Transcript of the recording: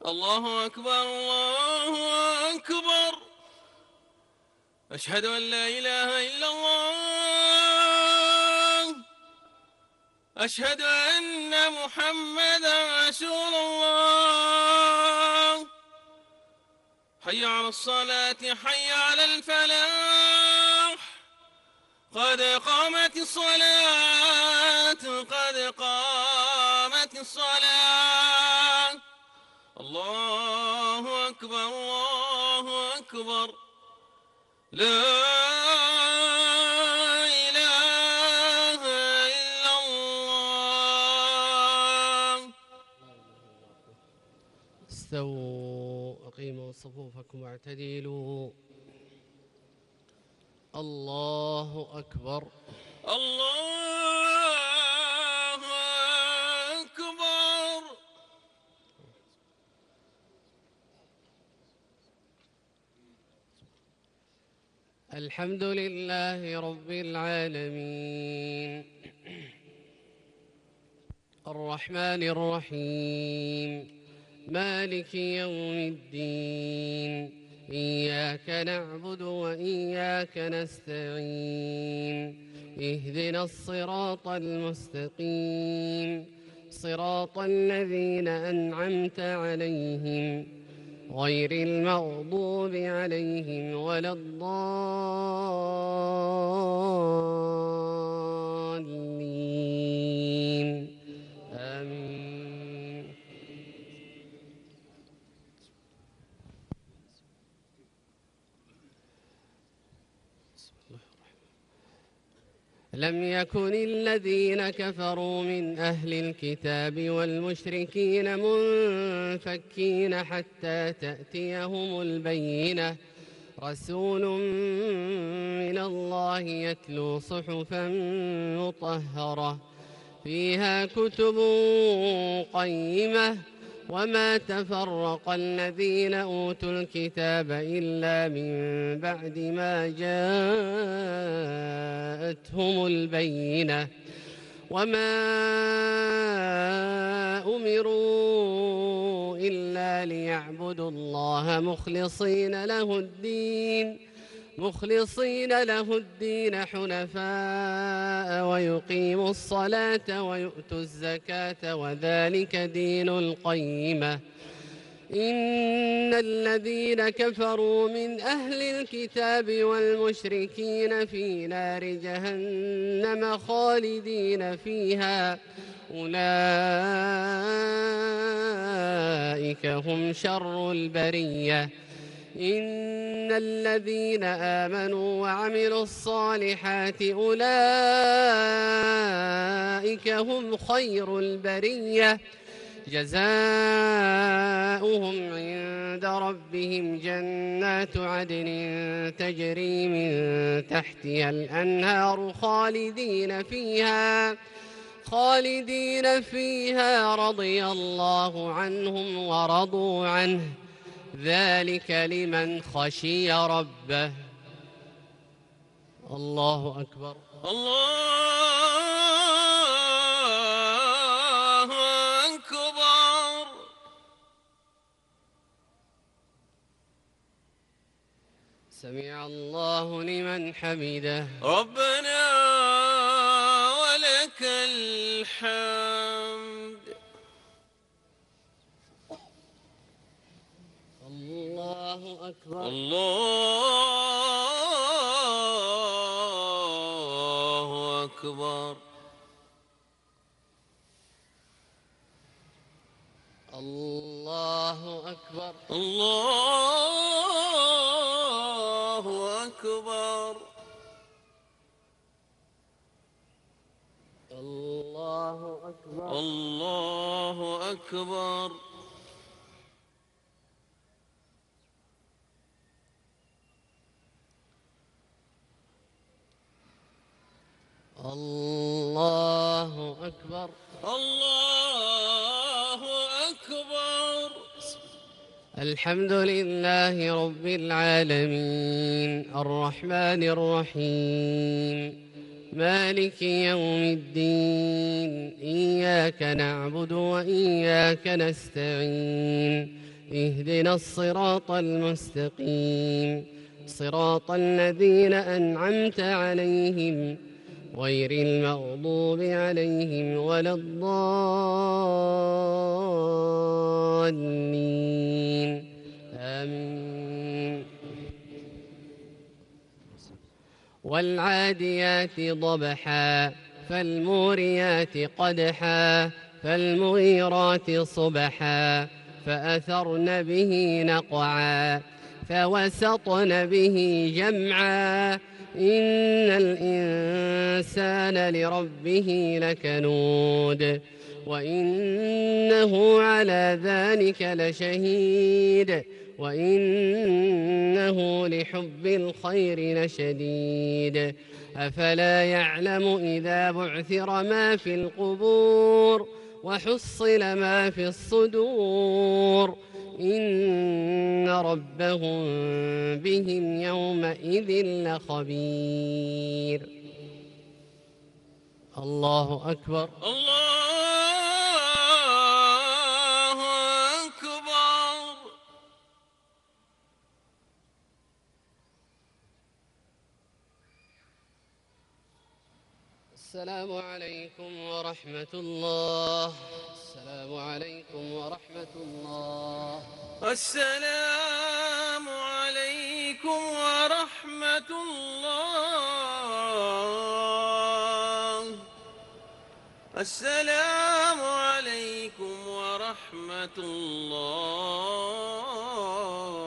الله أكبر الله أكبر. أشهد أن لا إله إلا الله. أشهد أن محمدا رسول الله. حي على الصلاة حي على الفلاح. قد قامت الصلاة قد قامت الصلاة. الله أكبر الله أكبر. لا إله إلا الله. استووا أقيموا صفوفكم واعتدلوا. الله أكبر الله أكبر. الحمد لله رب العالمين الرحمن الرحيم مالك يوم الدين إياك نعبد وإياك نستعين اهدنا الصراط المستقيم صراط الذين أنعمت عليهم غير المغضوب عليهم ولا الضالين آمين. لم يكن الذين كفروا من أهل الكتاب والمشركين منفكين حتى تأتيهم البينة رسول من الله يتلو صحفا مطهرة فيها كتب قيمة وما تفرق الذين أوتوا الكتاب إلا من بعد ما جاءتهم البينة وما أمروا إلا ليعبدوا الله مخلصين له الدين حنفاء ويقيموا الصلاة ويؤتوا الزكاة وذلك دين القيمة. إن الذين كفروا من أهل الكتاب والمشركين في نار جهنم خالدين فيها أولئك هم شر البرية. إن الذين آمنوا وعملوا الصالحات أولئك هم خير البرية جزاؤهم عند ربهم جنات عدن تجري من تحتها الأنهار خالدين فيها رضي الله عنهم ورضوا عنه ذلك لمن خشي ربه. الله أكبر الله أكبر. سمع الله لمن حمده ربنا ولك الحمد. الله أكبر الله أكبر. الله أكبر الله أكبر. الله أكبر الله أكبر. الله أكبر الله أكبر. الحمد لله رب العالمين الرحمن الرحيم مالك يوم الدين إياك نعبد وإياك نستعين اهدنا الصراط المستقيم صراط الذين أنعمت عليهم غير المغضوب عليهم ولا الضالين آمين. والعاديات ضبحا فالموريات قدحا فالمغيرات صبحا فأثرن به نقعا فوسطن به جمعا إن الإنسان لربه لكنود وإنه على ذلك لشهيد وإنه لحب الخير لشديد أفلا يعلم إذا بعثر ما في القبور وحصل ما في الصدور إن ربهم بهم يومئذ لخبير. الله أكبر. الله أكبر. السلام عليكم ورحمة الله. السلام عليكم ورحمة الله. السلام عليكم ورحمة الله. السلام عليكم ورحمة الله.